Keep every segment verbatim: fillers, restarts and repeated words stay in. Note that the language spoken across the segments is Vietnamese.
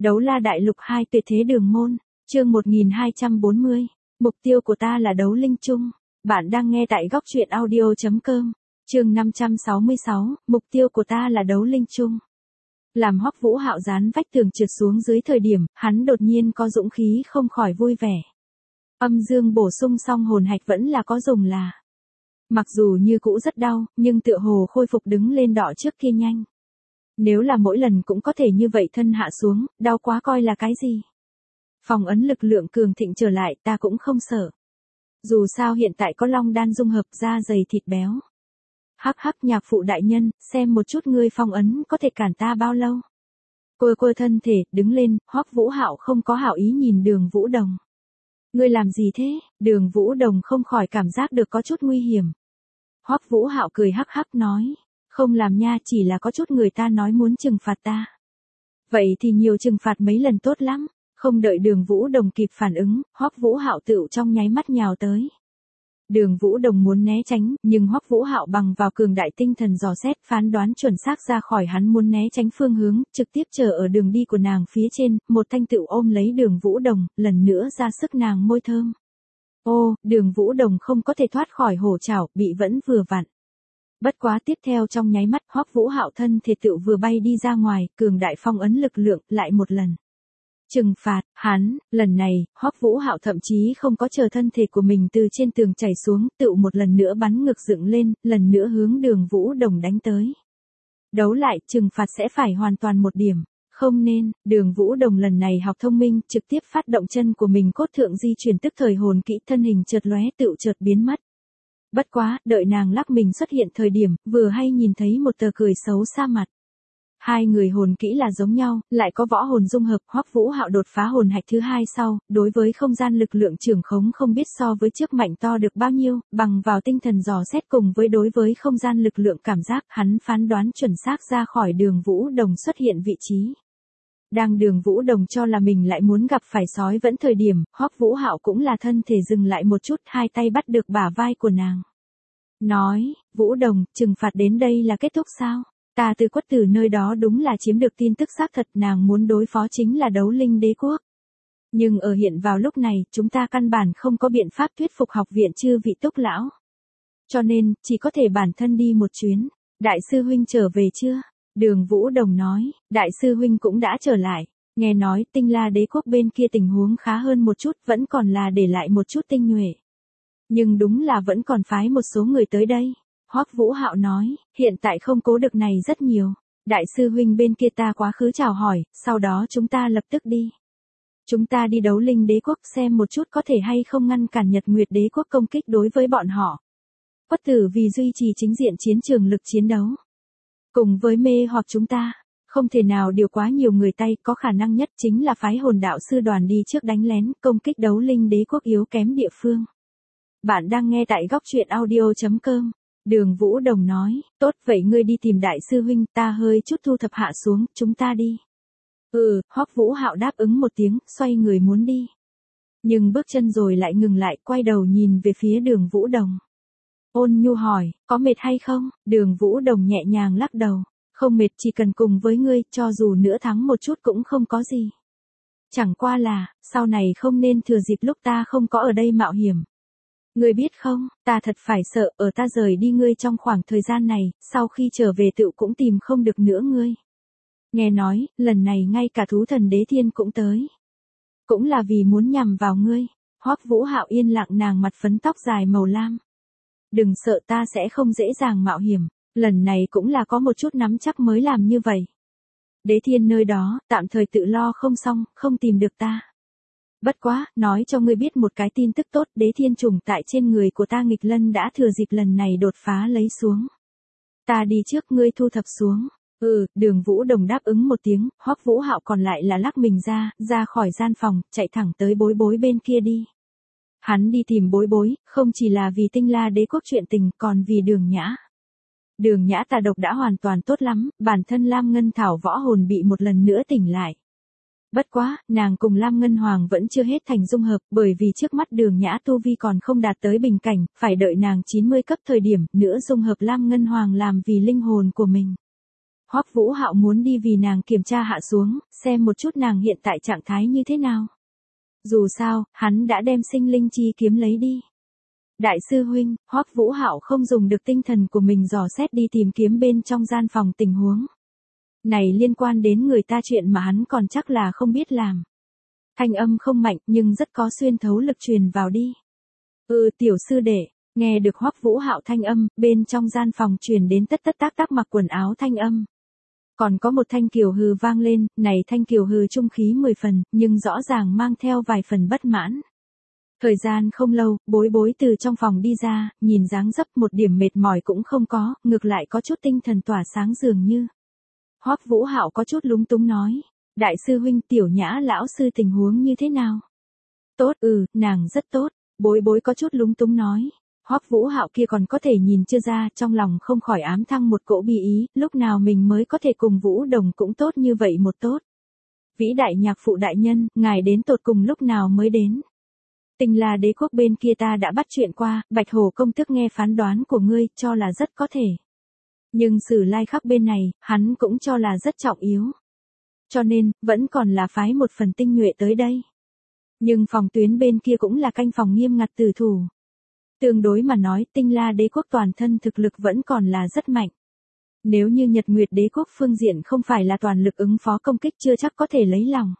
Đấu la đại lục hai tuyệt thế đường môn, chương một nghìn hai trăm bốn mươi. Mục tiêu của ta là đấu linh chung. Bạn đang nghe tại góc truyện audio chấm com. Chương năm trăm sáu mươi sáu, mục tiêu của ta là đấu linh chung. Làm Hoắc Vũ Hạo dán vách tường trượt xuống dưới thời điểm, hắn đột nhiên có dũng khí không khỏi vui vẻ. Âm dương bổ sung xong hồn hạch vẫn là có dùng là. Mặc dù như cũ rất đau, nhưng tựa hồ khôi phục đứng lên đọ trước kia nhanh. Nếu là mỗi lần cũng có thể như vậy thân hạ xuống, đau quá coi là cái gì. Phòng ấn lực lượng cường thịnh trở lại ta cũng không sợ. Dù sao hiện tại có long đan dung hợp da dày thịt béo. Hắc hắc nhạc phụ đại nhân, xem một chút ngươi phong ấn có thể cản ta bao lâu. Cô cô thân thể, đứng lên, Hoắc Vũ Hạo không có hảo ý nhìn Đường Vũ Đồng. Ngươi làm gì thế? Đường Vũ Đồng không khỏi cảm giác được có chút nguy hiểm. Hoắc Vũ Hạo cười hắc hắc nói. Không làm nha, chỉ là có chút người ta nói muốn trừng phạt ta. Vậy thì nhiều trừng phạt mấy lần tốt lắm. Không đợi Đường Vũ Đồng kịp phản ứng, Hoắc Vũ Hạo tựu trong nháy mắt nhào tới. Đường Vũ Đồng muốn né tránh, nhưng Hoắc Vũ Hạo bằng vào cường đại tinh thần dò xét phán đoán chuẩn xác ra khỏi hắn muốn né tránh phương hướng, trực tiếp chờ ở đường đi của nàng phía trên, một thanh tựu ôm lấy Đường Vũ Đồng, lần nữa ra sức nàng môi thơm. Ô, Đường Vũ Đồng không có thể thoát khỏi hổ trảo, bị vẫn vừa vặn. Bất quá tiếp theo trong nháy mắt, Hoắc Vũ Hạo thân thể tựu vừa bay đi ra ngoài, cường đại phong ấn lực lượng lại một lần. Trừng phạt, hắn, lần này, Hoắc Vũ Hạo thậm chí không có chờ thân thể của mình từ trên tường chảy xuống, tựu một lần nữa bắn ngược dựng lên, lần nữa hướng Đường Vũ Đồng đánh tới. Đấu lại, trừng phạt sẽ phải hoàn toàn một điểm. Không nên, Đường Vũ Đồng lần này học thông minh, trực tiếp phát động chân của mình cốt thượng di chuyển tức thời hồn kỹ, thân hình chợt lóe tựu chợt biến mất. Bất quá, đợi nàng lắc mình xuất hiện thời điểm, vừa hay nhìn thấy một tờ cười xấu xa mặt. Hai người hồn kỹ là giống nhau, lại có võ hồn dung hợp, Hoắc Vũ Hạo đột phá hồn hạch thứ hai sau, đối với không gian lực lượng trưởng khống không biết so với trước mạnh to được bao nhiêu, bằng vào tinh thần dò xét cùng với đối với không gian lực lượng cảm giác, hắn phán đoán chuẩn xác ra khỏi Đường Vũ Đồng xuất hiện vị trí. Đang Đường Vũ Đồng cho là mình lại muốn gặp phải sói vẫn thời điểm, Hoắc Vũ Hạo cũng là thân thể dừng lại một chút, hai tay bắt được bả vai của nàng. Nói, Vũ Đồng, trừng phạt đến đây là kết thúc sao? Ta từ Quất Tử nơi đó đúng là chiếm được tin tức xác thật, nàng muốn đối phó chính là đấu linh đế quốc. Nhưng ở hiện vào lúc này, chúng ta căn bản không có biện pháp thuyết phục học viện chư vị Túc lão. Cho nên, chỉ có thể bản thân đi một chuyến. Đại sư huynh trở về chưa? Đường Vũ Đồng nói, đại sư huynh cũng đã trở lại. Nghe nói Tinh La đế quốc bên kia tình huống khá hơn một chút, vẫn còn là để lại một chút tinh nhuệ. Nhưng đúng là vẫn còn phái một số người tới đây. Hoắc Vũ Hạo nói, hiện tại không cố được này rất nhiều. Đại sư huynh bên kia ta quá khứ chào hỏi, sau đó chúng ta lập tức đi. Chúng ta đi đấu linh đế quốc xem một chút có thể hay không ngăn cản Nhật Nguyệt đế quốc công kích đối với bọn họ. Quất Tử vì duy trì chính diện chiến trường lực chiến đấu. Cùng với mê hoặc chúng ta, không thể nào điều quá nhiều người tay, có khả năng nhất chính là phái hồn đạo sư đoàn đi trước đánh lén, công kích đấu linh đế quốc yếu kém địa phương. Bạn đang nghe tại góc truyện audio chấm com. Đường Vũ Đồng nói, tốt vậy ngươi đi tìm đại sư huynh, ta hơi chút thu thập hạ xuống, chúng ta đi. Ừ, Hoắc Vũ Hạo đáp ứng một tiếng, xoay người muốn đi. Nhưng bước chân rồi lại ngừng lại, quay đầu nhìn về phía Đường Vũ Đồng. Ôn nhu hỏi, có mệt hay không? Đường Vũ Đồng nhẹ nhàng lắc đầu, không mệt, chỉ cần cùng với ngươi, cho dù nữa thắng một chút cũng không có gì. Chẳng qua là, sau này không nên thừa dịp lúc ta không có ở đây mạo hiểm. Ngươi biết không, ta thật phải sợ, ở ta rời đi ngươi trong khoảng thời gian này, sau khi trở về tựu cũng tìm không được nữa ngươi. Nghe nói, lần này ngay cả thú thần đế thiên cũng tới. Cũng là vì muốn nhằm vào ngươi. Hoắc Vũ Hạo yên lặng, nàng mặt phấn tóc dài màu lam. Đừng sợ, ta sẽ không dễ dàng mạo hiểm, lần này cũng là có một chút nắm chắc mới làm như vậy. Đế thiên nơi đó, tạm thời tự lo không xong, không tìm được ta. Bất quá, nói cho ngươi biết một cái tin tức tốt, đế thiên trùng tại trên người của ta nghịch lân đã thừa dịp lần này đột phá lấy xuống. Ta đi trước, ngươi thu thập xuống. Ừ, Đường Vũ Đồng đáp ứng một tiếng, Hoắc Vũ Hạo còn lại là lắc mình ra, ra khỏi gian phòng, chạy thẳng tới Bối Bối bên kia đi. Hắn đi tìm Bối Bối, không chỉ là vì Tinh La đế quốc chuyện tình, còn vì Đường Nhã. Đường Nhã tà độc đã hoàn toàn tốt lắm, bản thân Lam Ngân Thảo võ hồn bị một lần nữa tỉnh lại. Bất quá, nàng cùng Lam Ngân Hoàng vẫn chưa hết thành dung hợp, bởi vì trước mắt Đường Nhã tu vi còn không đạt tới bình cảnh, phải đợi nàng chín mươi cấp thời điểm nữa dung hợp Lam Ngân Hoàng làm vì linh hồn của mình. Hoắc Vũ Hạo muốn đi vì nàng kiểm tra hạ xuống, xem một chút nàng hiện tại trạng thái như thế nào. Dù sao, hắn đã đem sinh linh chi kiếm lấy đi. Đại sư huynh, Hoắc Vũ Hạo không dùng được tinh thần của mình dò xét đi tìm kiếm bên trong gian phòng tình huống. Này liên quan đến người ta chuyện mà hắn còn chắc là không biết làm. Thanh âm không mạnh nhưng rất có xuyên thấu lực truyền vào đi. Ừ, tiểu sư đệ, nghe được Hoắc Vũ Hạo thanh âm, bên trong gian phòng truyền đến tất tất tác tác mặc quần áo thanh âm. Còn có một thanh kiều hừ vang lên, này thanh kiều hừ trung khí mười phần, nhưng rõ ràng mang theo vài phần bất mãn. Thời gian không lâu, bối bối từ trong phòng đi ra, nhìn dáng dấp một điểm mệt mỏi cũng không có, ngược lại có chút tinh thần tỏa sáng dường như. Hoắc Vũ Hạo có chút lúng túng nói, đại sư huynh tiểu nhã lão sư tình huống như thế nào? Tốt, ừ, nàng rất tốt, bối bối có chút lúng túng nói. Hoắc Vũ Hạo kia còn có thể nhìn chưa ra, trong lòng không khỏi ám thăng một cỗ bi ý, lúc nào mình mới có thể cùng Vũ Đồng cũng tốt như vậy một tốt. Vĩ đại nhạc phụ đại nhân, ngài đến tột cùng lúc nào mới đến? Tình là đế quốc bên kia ta đã bắt chuyện qua, Bạch Hồ công tước nghe phán đoán của ngươi, cho là rất có thể. Nhưng Sử Lai Khắc bên này, hắn cũng cho là rất trọng yếu. Cho nên, vẫn còn là phái một phần tinh nhuệ tới đây. Nhưng phòng tuyến bên kia cũng là canh phòng nghiêm ngặt tử thủ. Tương đối mà nói, Tinh La đế quốc toàn thân thực lực vẫn còn là rất mạnh. Nếu như Nhật Nguyệt đế quốc phương diện không phải là toàn lực ứng phó công kích chưa chắc có thể lấy lòng.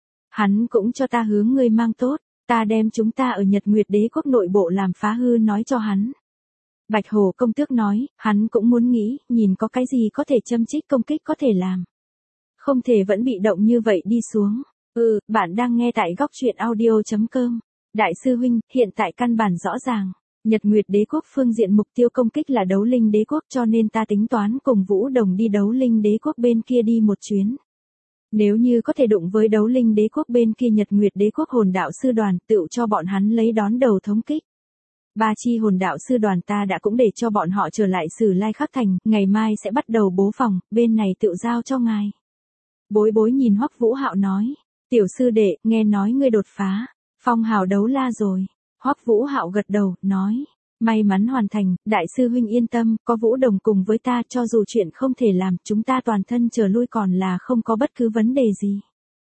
Hắn cũng cho ta hướng ngươi mang tốt, ta đem chúng ta ở Nhật Nguyệt đế quốc nội bộ làm phá hư nói cho hắn. Bạch Hồ công tước nói, hắn cũng muốn nghĩ, nhìn có cái gì có thể châm chích công kích có thể làm. Không thể vẫn bị động như vậy đi xuống. Ừ, bạn đang nghe tại góc truyện audio chấm com. Đại sư huynh, hiện tại căn bản rõ ràng. Nhật Nguyệt đế quốc phương diện mục tiêu công kích là đấu linh đế quốc cho nên ta tính toán cùng Vũ Đồng đi đấu linh đế quốc bên kia đi một chuyến. Nếu như có thể đụng với đấu linh đế quốc bên kia Nhật Nguyệt đế quốc hồn đạo sư đoàn tựu cho bọn hắn lấy đón đầu thống kích. Ba chi hồn đạo sư đoàn ta đã cũng để cho bọn họ trở lại Sử Lai Khắc thành, ngày mai sẽ bắt đầu bố phòng, bên này tựu giao cho ngài. Bối bối nhìn Hoắc Vũ Hạo nói, tiểu sư đệ, nghe nói ngươi đột phá, phong hào đấu la rồi. Hoắc Vũ Hạo gật đầu, nói, may mắn hoàn thành, đại sư huynh yên tâm, có Vũ Đồng cùng với ta cho dù chuyện không thể làm, chúng ta toàn thân trở lui còn là không có bất cứ vấn đề gì.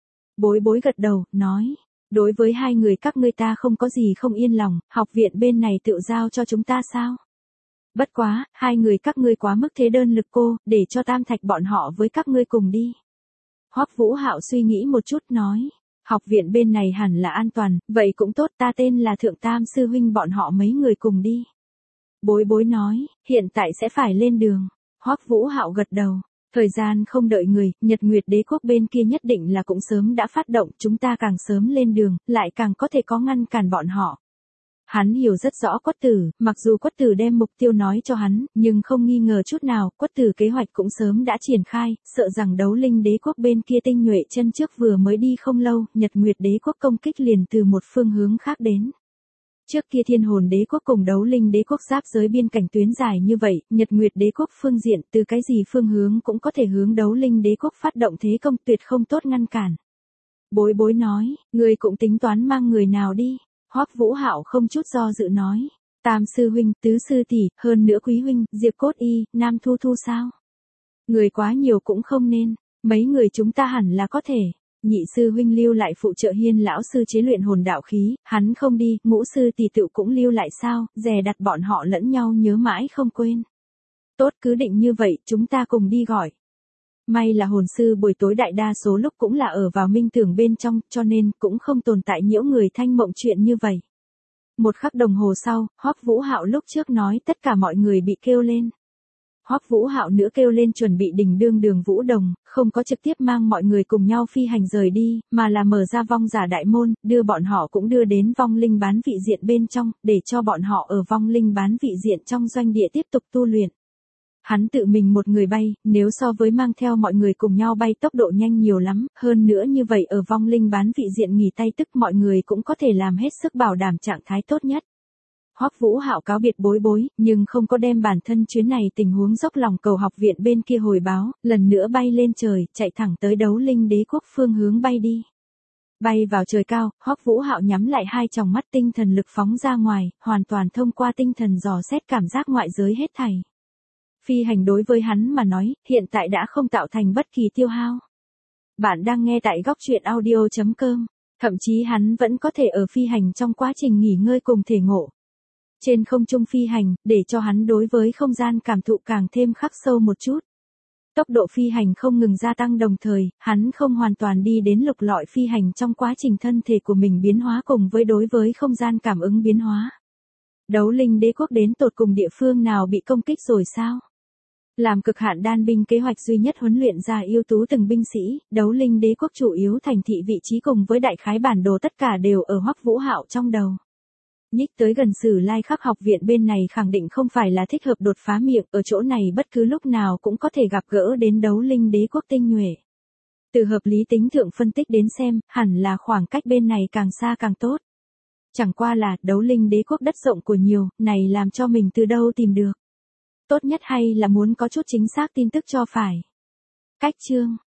Bối bối gật đầu, nói, đối với hai người các ngươi ta không có gì không yên lòng, học viện bên này tự giao cho chúng ta sao? Bất quá, hai người các ngươi quá mức thế đơn lực cô, để cho Tam Thạch bọn họ với các ngươi cùng đi. Hoắc Vũ Hạo suy nghĩ một chút nói, học viện bên này hẳn là an toàn, vậy cũng tốt, ta tên là Thượng Tam sư huynh bọn họ mấy người cùng đi. Bối bối nói, hiện tại sẽ phải lên đường. Hoắc Vũ Hạo gật đầu, thời gian không đợi người, Nhật Nguyệt đế quốc bên kia nhất định là cũng sớm đã phát động, chúng ta càng sớm lên đường, lại càng có thể có ngăn cản bọn họ. Hắn hiểu rất rõ Quất Tử, mặc dù Quất Tử đem mục tiêu nói cho hắn, nhưng không nghi ngờ chút nào, Quất Tử kế hoạch cũng sớm đã triển khai, sợ rằng đấu linh đế quốc bên kia tinh nhuệ chân trước vừa mới đi không lâu, Nhật Nguyệt đế quốc công kích liền từ một phương hướng khác đến. Trước kia Thiên Hồn đế quốc cùng đấu linh đế quốc giáp giới biên cảnh tuyến dài như vậy, Nhật Nguyệt đế quốc phương diện từ cái gì phương hướng cũng có thể hướng đấu linh đế quốc phát động thế công, tuyệt không tốt ngăn cản. Bối bối nói, người cũng tính toán mang người nào đi. Hoắc Vũ Hạo không chút do dự nói, Tam sư huynh, tứ sư tỷ, hơn nữa quý huynh, Diệp Cốt Y, Nam Thu Thu sao? Người quá nhiều cũng không nên, mấy người chúng ta hẳn là có thể. Nhị sư huynh lưu lại phụ trợ Hiên lão sư chế luyện hồn đạo khí, hắn không đi, ngũ sư tỷ tựu cũng lưu lại sao, dè đặt bọn họ lẫn nhau nhớ mãi không quên. Tốt, cứ định như vậy, chúng ta cùng đi gọi. May là hồn sư buổi tối đại đa số lúc cũng là ở vào minh tưởng bên trong, cho nên cũng không tồn tại nhiễu người thanh mộng chuyện như vậy. Một khắc đồng hồ sau, Hoắc Vũ Hạo lúc trước nói tất cả mọi người bị kêu lên. Hoắc Vũ Hạo nữa kêu lên chuẩn bị đình đương đường Vũ Đồng, không có trực tiếp mang mọi người cùng nhau phi hành rời đi, mà là mở ra vong giả đại môn, đưa bọn họ cũng đưa đến vong linh bán vị diện bên trong, để cho bọn họ ở vong linh bán vị diện trong doanh địa tiếp tục tu luyện. Hắn tự mình một người bay, nếu so với mang theo mọi người cùng nhau bay tốc độ nhanh nhiều lắm, hơn nữa như vậy ở vong linh bán vị diện nghỉ tay tức mọi người cũng có thể làm hết sức bảo đảm trạng thái tốt nhất. Hoắc Vũ Hạo cáo biệt bối bối, nhưng không có đem bản thân chuyến này tình huống dốc lòng cầu học viện bên kia hồi báo, lần nữa bay lên trời, chạy thẳng tới đấu linh đế quốc phương hướng bay đi. Bay vào trời cao, Hoắc Vũ Hạo nhắm lại hai tròng mắt, tinh thần lực phóng ra ngoài, hoàn toàn thông qua tinh thần dò xét cảm giác ngoại giới hết thảy. Phi hành đối với hắn mà nói, hiện tại đã không tạo thành bất kỳ tiêu hao. Bạn đang nghe tại góc truyện audio.com. Thậm chí hắn vẫn có thể ở phi hành trong quá trình nghỉ ngơi cùng thể ngộ. Trên không trung phi hành, để cho hắn đối với không gian cảm thụ càng thêm khắc sâu một chút. Tốc độ phi hành không ngừng gia tăng đồng thời, hắn không hoàn toàn đi đến lục lọi phi hành trong quá trình thân thể của mình biến hóa cùng với đối với không gian cảm ứng biến hóa. Đấu linh đế quốc đến tột cùng địa phương nào bị công kích rồi sao? Làm cực hạn đan binh kế hoạch duy nhất huấn luyện ra ưu tú từng binh sĩ, đấu linh đế quốc chủ yếu thành thị vị trí cùng với đại khái bản đồ tất cả đều ở Hoắc Vũ Hạo trong đầu. Nhích tới gần Sử Lai Khắc học viện bên này khẳng định không phải là thích hợp đột phá miệng, ở chỗ này bất cứ lúc nào cũng có thể gặp gỡ đến đấu linh đế quốc tinh nhuệ. Từ hợp lý tính thượng phân tích đến xem, hẳn là khoảng cách bên này càng xa càng tốt. Chẳng qua là đấu linh đế quốc đất rộng của nhiều, này làm cho mình từ đâu tìm được. Tốt nhất hay là muốn có chút chính xác tin tức cho phải. Cách chương